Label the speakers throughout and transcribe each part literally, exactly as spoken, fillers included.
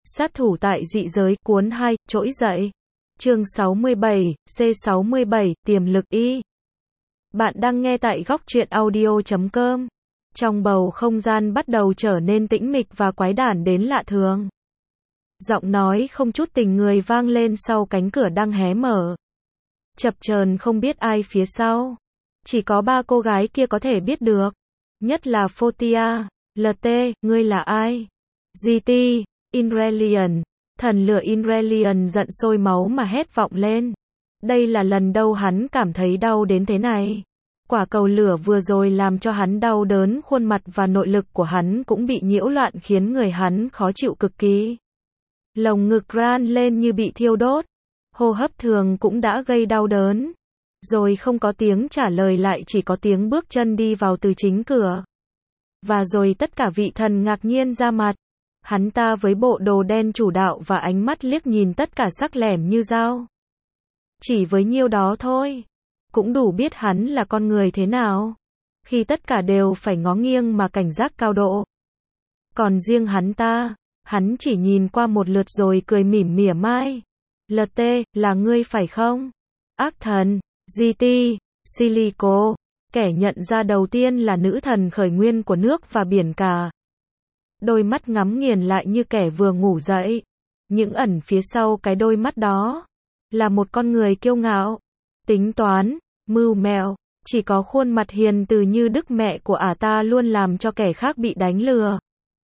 Speaker 1: Sát thủ tại dị giới, cuốn hai, trỗi dậy. Chương sáu mươi bảy, C sáu mươi bảy, tiềm lực Y. Bạn đang nghe tại góc truyện audio chấm com. Trong bầu không gian bắt đầu trở nên tĩnh mịch và quái đản đến lạ thường. Giọng nói không chút tình người vang lên sau cánh cửa đang hé mở. Chập chờn không biết ai phía sau. Chỉ có ba cô gái kia có thể biết được. Nhất là Fotia, lờ tê, ngươi là ai? giê tê, Inrelion, thần lửa Inrelion giận sôi máu mà hét vọng lên. Đây là lần đầu hắn cảm thấy đau đến thế này. Quả cầu lửa vừa rồi làm cho hắn đau đớn, khuôn mặt và nội lực của hắn cũng bị nhiễu loạn khiến người hắn khó chịu cực kỳ. Lồng ngực ran lên như bị thiêu đốt. Hô hấp thường cũng đã gây đau đớn. Rồi không có tiếng trả lời, lại chỉ có tiếng bước chân đi vào từ chính cửa. Và rồi tất cả vị thần ngạc nhiên ra mặt. Hắn ta với bộ đồ đen chủ đạo và ánh mắt liếc nhìn tất cả sắc lẻm như dao. Chỉ với nhiêu đó thôi, cũng đủ biết hắn là con người thế nào. Khi tất cả đều phải ngó nghiêng mà cảnh giác cao độ. Còn riêng hắn ta, hắn chỉ nhìn qua một lượt rồi cười mỉm mỉa mai. lờ tê, là ngươi phải không? Ác thần, giê tê, Silico. Kẻ nhận ra đầu tiên là nữ thần khởi nguyên của nước và biển cả. Đôi mắt ngắm nghiền lại như kẻ vừa ngủ dậy. Những ẩn phía sau cái đôi mắt đó là một con người kiêu ngạo, tính toán, mưu mẹo. Chỉ có khuôn mặt hiền từ như đức mẹ của ả ta luôn làm cho kẻ khác bị đánh lừa.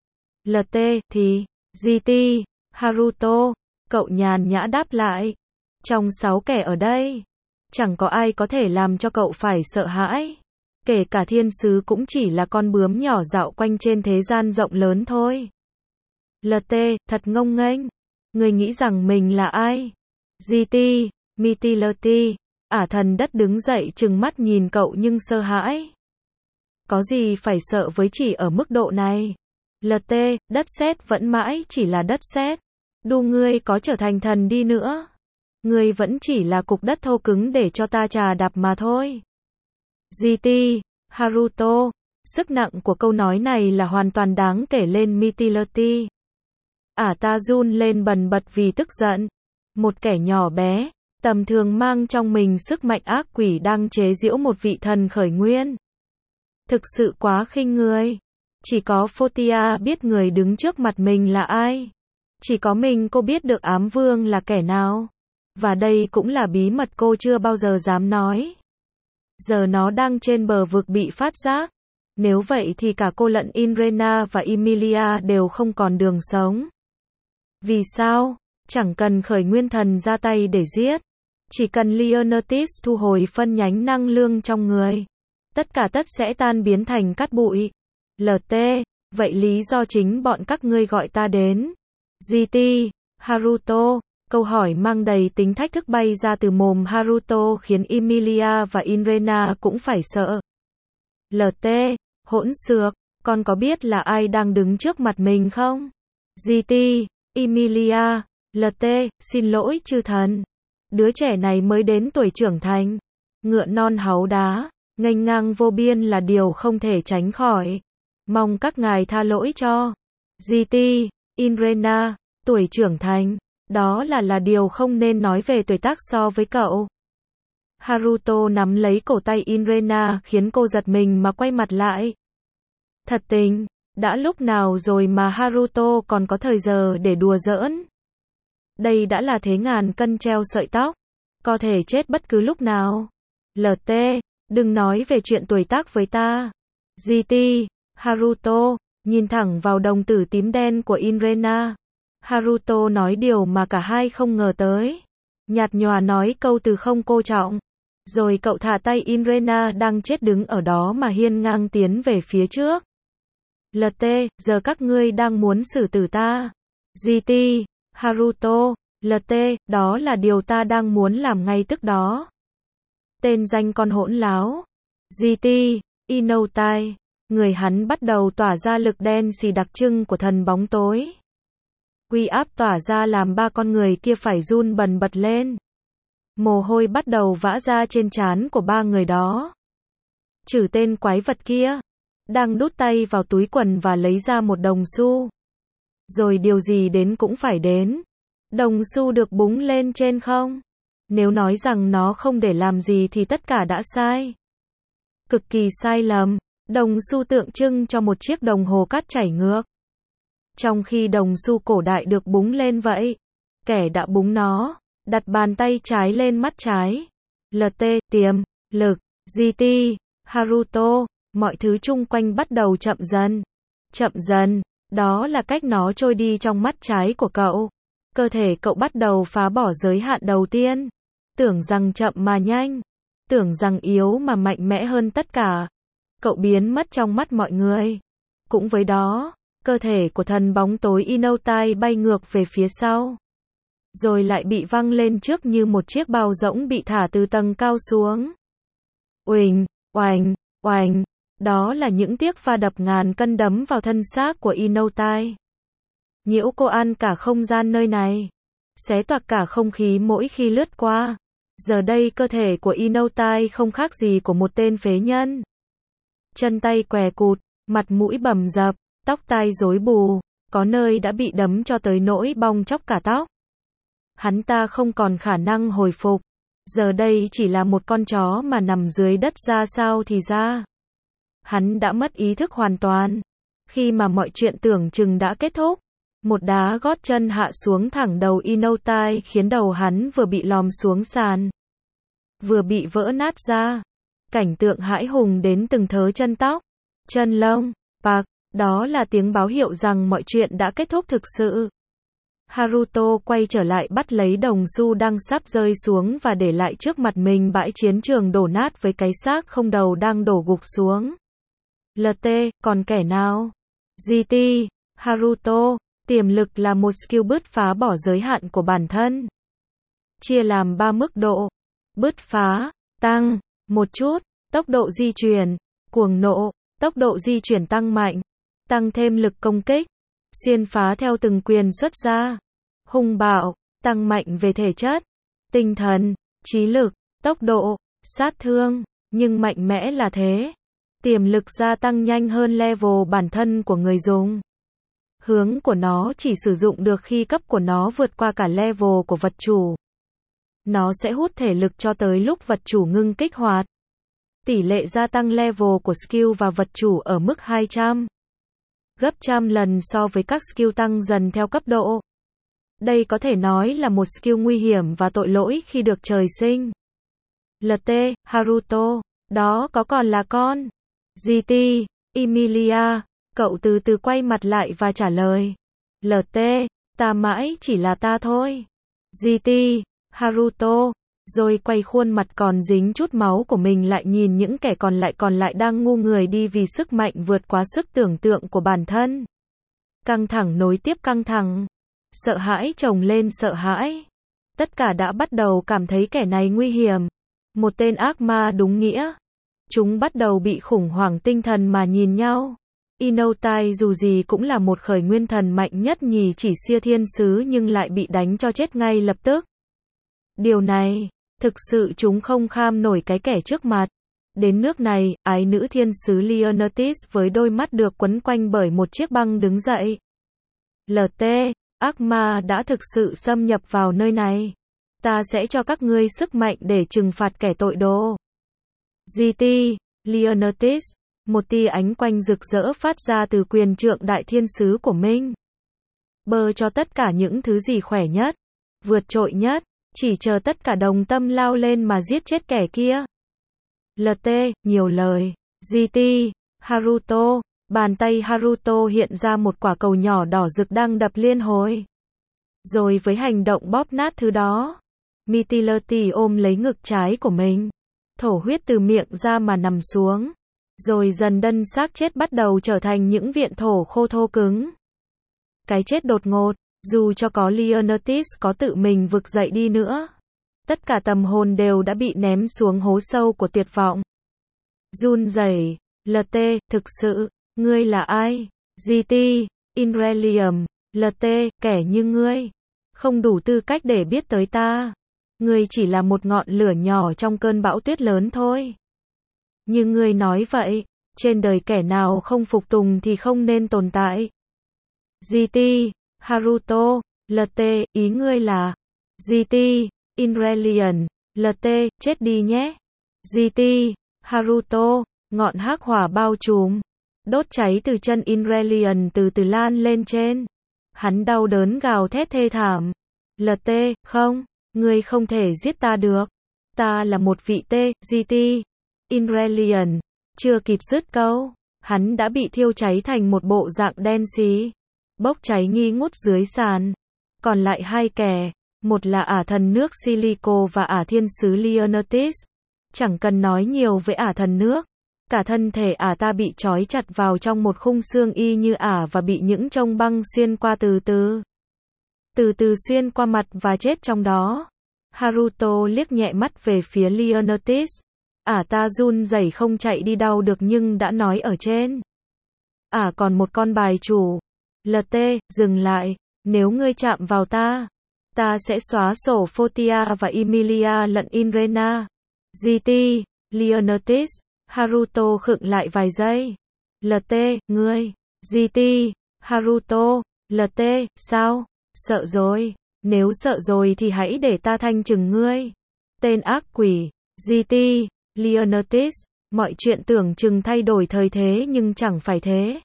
Speaker 1: lờ tê thì, giê tê, Haruto, cậu nhàn nhã đáp lại. Trong sáu kẻ ở đây, chẳng có ai có thể làm cho cậu phải sợ hãi. Kể cả thiên sứ cũng chỉ là con bướm nhỏ dạo quanh trên thế gian rộng lớn thôi. lờ tê, thật ngông nghênh. Người nghĩ rằng mình là ai? giê tê, Mitilati, ả thần đất đứng dậy trừng mắt nhìn cậu nhưng sợ hãi. Có gì phải sợ với chỉ ở mức độ này? lờ tê, đất sét vẫn mãi chỉ là đất sét. Đu ngươi có trở thành thần đi nữa, ngươi vẫn chỉ là cục đất thô cứng để cho ta chà đạp mà thôi. giê tê, Haruto, sức nặng của câu nói này là hoàn toàn đáng kể lên Mitilati. Ả ta run lên bần bật vì tức giận. Một kẻ nhỏ bé, tầm thường mang trong mình sức mạnh ác quỷ đang chế giễu một vị thần khởi nguyên. Thực sự quá khinh người. Chỉ có Fotia biết người đứng trước mặt mình là ai. Chỉ có mình cô biết được ám vương là kẻ nào. Và đây cũng là bí mật cô chưa bao giờ dám nói. Giờ nó đang trên bờ vực bị phát giác. Nếu vậy thì cả cô lẫn Irena và Emilia đều không còn đường sống. Vì sao? Chẳng cần khởi nguyên thần ra tay để giết. Chỉ cần Leonatis thu hồi phân nhánh năng lượng trong người. Tất cả tất sẽ tan biến thành cát bụi. lờ tê, vậy lý do chính bọn các ngươi gọi ta đến. giê tê, Haruto. Câu hỏi mang đầy tính thách thức bay ra từ mồm Haruto khiến Emilia và Irena cũng phải sợ. lờ tê, hỗn xược, con có biết là ai đang đứng trước mặt mình không? giê tê, Emilia, lờ tê, xin lỗi chư thần. Đứa trẻ này mới đến tuổi trưởng thành. Ngựa non háu đá, nghênh ngang vô biên là điều không thể tránh khỏi. Mong các ngài tha lỗi cho. giê tê, Irena, tuổi trưởng thành. Đó là là điều không nên nói về tuổi tác so với cậu. Haruto nắm lấy cổ tay Irena khiến cô giật mình mà quay mặt lại. Thật tình, đã lúc nào rồi mà Haruto còn có thời giờ để đùa giỡn. Đây đã là thế ngàn cân treo sợi tóc. Có thể chết bất cứ lúc nào. lờ tê, đừng nói về chuyện tuổi tác với ta. giê tê, Haruto, nhìn thẳng vào đồng tử tím đen của Irena. Haruto nói điều mà cả hai không ngờ tới. Nhạt nhòa nói câu từ không cô trọng. Rồi cậu thả tay Irena đang chết đứng ở đó mà hiên ngang tiến về phía trước. lờ tê, giờ các ngươi đang muốn xử tử ta. giê tê, Haruto, lờ tê, đó là điều ta đang muốn làm ngay tức đó. Tên danh con hỗn láo. giê tê, Inoutai. Người hắn bắt đầu tỏa ra lực đen xì đặc trưng của thần bóng tối. Uy áp tỏa ra làm ba con người kia phải run bần bật lên. Mồ hôi bắt đầu vã ra trên trán của ba người đó. Trừ tên quái vật kia, đang đút tay vào túi quần và lấy ra một đồng xu. Rồi điều gì đến cũng phải đến. Đồng xu được búng lên trên không? Nếu nói rằng nó không để làm gì thì tất cả đã sai. Cực kỳ sai lầm. Đồng xu tượng trưng cho một chiếc đồng hồ cát chảy ngược. Trong khi đồng xu cổ đại được búng lên vậy, kẻ đã búng nó, đặt bàn tay trái lên mắt trái. lờ tê, tiềm, lực, giê tê, Haruto, mọi thứ chung quanh bắt đầu chậm dần. Chậm dần, đó là cách nó trôi đi trong mắt trái của cậu. Cơ thể cậu bắt đầu phá bỏ giới hạn đầu tiên. Tưởng rằng chậm mà nhanh. Tưởng rằng yếu mà mạnh mẽ hơn tất cả. Cậu biến mất trong mắt mọi người. Cũng với đó, cơ thể của thần bóng tối Inotai bay ngược về phía sau. Rồi lại bị văng lên trước như một chiếc bao rỗng bị thả từ tầng cao xuống. Uỳnh, oành, oành. Đó là những tiếc va đập ngàn cân đấm vào thân xác của Inotai. Nhiễu cô ăn cả không gian nơi này. Xé toạc cả không khí mỗi khi lướt qua. Giờ đây cơ thể của Inotai không khác gì của một tên phế nhân. Chân tay què cụt, mặt mũi bầm dập, tóc tai rối bù, có nơi đã bị đấm cho tới nỗi bong tróc cả tóc. Hắn ta không còn khả năng hồi phục. Giờ đây chỉ là một con chó mà nằm dưới đất ra sao thì ra. Hắn đã mất ý thức hoàn toàn. Khi mà mọi chuyện tưởng chừng đã kết thúc, một đá gót chân hạ xuống thẳng đầu Inotai khiến đầu hắn vừa bị lòm xuống sàn, vừa bị vỡ nát ra. Cảnh tượng hãi hùng đến từng thớ chân tóc, chân lông, bạc, đó là tiếng báo hiệu rằng mọi chuyện đã kết thúc thực sự. Haruto quay trở lại bắt lấy đồng xu đang sắp rơi xuống và để lại trước mặt mình bãi chiến trường đổ nát với cái xác không đầu đang đổ gục xuống. lờ tê, còn kẻ nào? giê tê, Haruto, tiềm lực là một skill bứt phá bỏ giới hạn của bản thân. Chia làm ba mức độ. Bứt phá, tăng, một chút, tốc độ di chuyển, cuồng nộ, tốc độ di chuyển tăng mạnh, tăng thêm lực công kích, xuyên phá theo từng quyền xuất ra, hung bạo, tăng mạnh về thể chất, tinh thần, trí lực, tốc độ, sát thương, nhưng mạnh mẽ là thế. Tiềm lực gia tăng nhanh hơn level bản thân của người dùng. Hướng của nó chỉ sử dụng được khi cấp của nó vượt qua cả level của vật chủ. Nó sẽ hút thể lực cho tới lúc vật chủ ngưng kích hoạt. Tỷ lệ gia tăng level của skill và vật chủ ở mức hai trăm. Gấp trăm lần so với các skill tăng dần theo cấp độ. Đây có thể nói là một skill nguy hiểm và tội lỗi khi được trời sinh. lờ tê, Haruto, đó có còn là con. giê tê, Emilia, cậu từ từ quay mặt lại và trả lời. lờ tê, ta mãi chỉ là ta thôi. giê tê, Haruto, rồi quay khuôn mặt còn dính chút máu của mình lại nhìn những kẻ còn lại còn lại đang ngu người đi vì sức mạnh vượt quá sức tưởng tượng của bản thân. Căng thẳng nối tiếp căng thẳng. Sợ hãi chồng lên sợ hãi. Tất cả đã bắt đầu cảm thấy kẻ này nguy hiểm. Một tên ác ma đúng nghĩa. Chúng bắt đầu bị khủng hoảng tinh thần mà nhìn nhau. Inotai dù gì cũng là một khởi nguyên thần mạnh nhất nhì chỉ xia thiên sứ nhưng lại bị đánh cho chết ngay lập tức. Điều này, thực sự chúng không kham nổi cái kẻ trước mặt. Đến nước này, ái nữ thiên sứ Leonatis với đôi mắt được quấn quanh bởi một chiếc băng đứng dậy. lờ tê, ác ma đã thực sự xâm nhập vào nơi này. Ta sẽ cho các ngươi sức mạnh để trừng phạt kẻ tội đồ. giê tê, Leonatis, một tia ánh quanh rực rỡ phát ra từ quyền trượng đại thiên sứ của mình. Bơ cho tất cả những thứ gì khỏe nhất, vượt trội nhất, chỉ chờ tất cả đồng tâm lao lên mà giết chết kẻ kia. lờ tê, nhiều lời. giê tê, Haruto, bàn tay Haruto hiện ra một quả cầu nhỏ đỏ rực đang đập liên hồi. Rồi với hành động bóp nát thứ đó, Mitilati ôm lấy ngực trái của mình, thổ huyết từ miệng ra mà nằm xuống. Rồi dần đân xác chết bắt đầu trở thành những viện thổ khô thô cứng. Cái chết đột ngột, dù cho có Leonatis có tự mình vực dậy đi nữa. Tất cả tâm hồn đều đã bị ném xuống hố sâu của tuyệt vọng. Run rẩy, lờ tê, thực sự, ngươi là ai? giê tê, Inrelium, lờ tê, kẻ như ngươi. Không đủ tư cách để biết tới ta. Ngươi chỉ là một ngọn lửa nhỏ trong cơn bão tuyết lớn thôi. Như ngươi nói vậy, trên đời kẻ nào không phục tùng thì không nên tồn tại. giê tê, Haruto, lờ tê, ý ngươi là, giê tê, Ireland, lờ tê, chết đi nhé. giê tê, Haruto, ngọn hắc hỏa bao trùm, đốt cháy từ chân Ireland từ từ lan lên trên. Hắn đau đớn gào thét thê thảm. lờ tê, không, ngươi không thể giết ta được. Ta là một vị tê, giê tê, Ireland. Chưa kịp dứt câu, hắn đã bị thiêu cháy thành một bộ dạng đen xí, bốc cháy nghi ngút dưới sàn. Còn lại hai kẻ, một là ả thần nước Silico và ả thiên sứ Leonatis. Chẳng cần nói nhiều với ả thần nước, cả thân thể ả ta bị trói chặt vào trong một khung xương y như ả và bị những chông băng xuyên qua từ từ. Từ từ xuyên qua mặt và chết trong đó. Haruto liếc nhẹ mắt về phía Leonatis. Ả ta run rẩy không chạy đi đâu được nhưng đã nói ở trên. Ả còn một con bài chủ. lờ tê, dừng lại, nếu ngươi chạm vào ta, ta sẽ xóa sổ Fotia và Emilia lẫn Irena. giê tê, Leonatis, Haruto khựng lại vài giây. lờ tê, ngươi, giê tê, Haruto, lờ tê, sao? Sợ rồi, nếu sợ rồi thì hãy để ta thanh trừng ngươi. Tên ác quỷ, giê tê, Leonatis, mọi chuyện tưởng chừng thay đổi thời thế nhưng chẳng phải thế.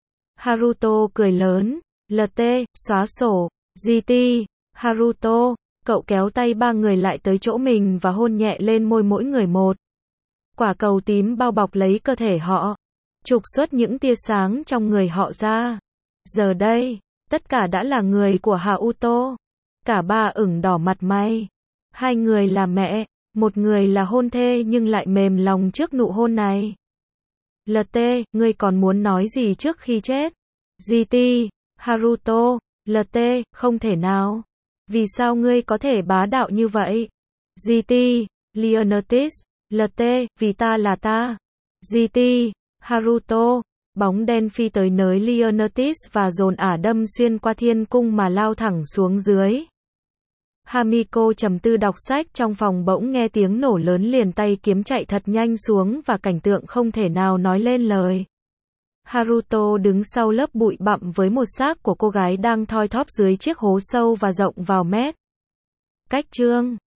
Speaker 1: Haruto cười lớn, lờ tê, xóa sổ, giê tê, Haruto, cậu kéo tay ba người lại tới chỗ mình và hôn nhẹ lên môi mỗi người một. Quả cầu tím bao bọc lấy cơ thể họ, trục xuất những tia sáng trong người họ ra. Giờ đây, tất cả đã là người của Haruto. Cả ba ửng đỏ mặt mày. Hai người là mẹ, một người là hôn thê nhưng lại mềm lòng trước nụ hôn này. lờ tê, ngươi còn muốn nói gì trước khi chết? giê tê, Haruto, lờ tê, không thể nào. Vì sao ngươi có thể bá đạo như vậy? giê tê, Leonatis, lờ tê, vì ta là ta. giê tê, Haruto, bóng đen phi tới nơi Leonatis và dồn ả đâm xuyên qua thiên cung mà lao thẳng xuống dưới. Hamiko trầm tư đọc sách trong phòng bỗng nghe tiếng nổ lớn liền tay kiếm chạy thật nhanh xuống và cảnh tượng không thể nào nói lên lời. Haruto đứng sau lớp bụi bặm với một xác của cô gái đang thoi thóp dưới chiếc hố sâu và rộng vào mét. Cách chương